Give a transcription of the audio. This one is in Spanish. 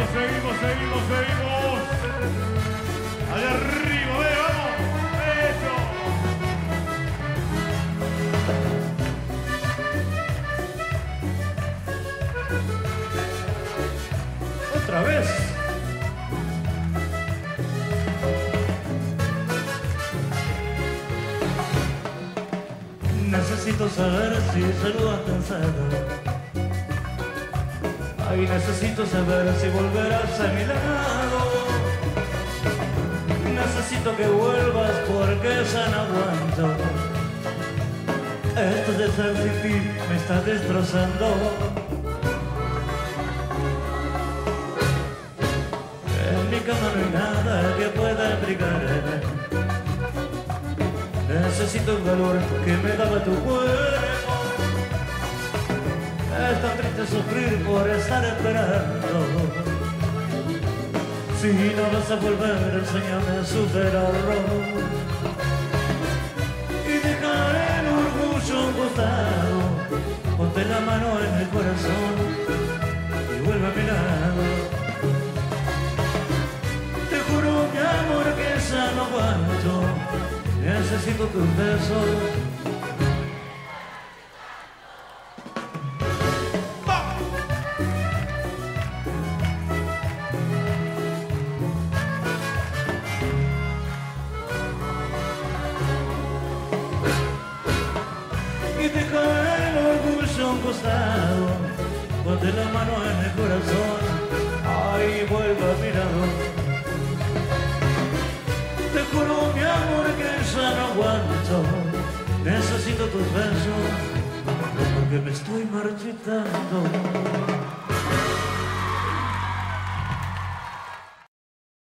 seguimos. Allá arriba, vamos. Eso. Otra vez. Necesito saber si se lo has pensado. Ay, necesito saber si volverás a mi lado. Necesito que vuelvas porque ya no aguanto. Esto de estar sin ti me está destrozando. En mi cama no hay nada que pueda abrigarme. Necesito el valor que me daba tu cuerpo. Es tan triste sufrir por estar esperando. Si no vas a volver, enséñame a superarlo. Y dejar el orgullo a un costado. Ponte la mano en el corazón y vuelve a mi lado. Te juro, mi amor, que ya no aguanto. Necesito tus besos. Y deja el orgullo a un costado. Ponte la mano en el corazón. Ay, vuelve a mi lado. Te juro, mi amor, que ya no aguanto. Necesito tus besos porque me estoy marchitando.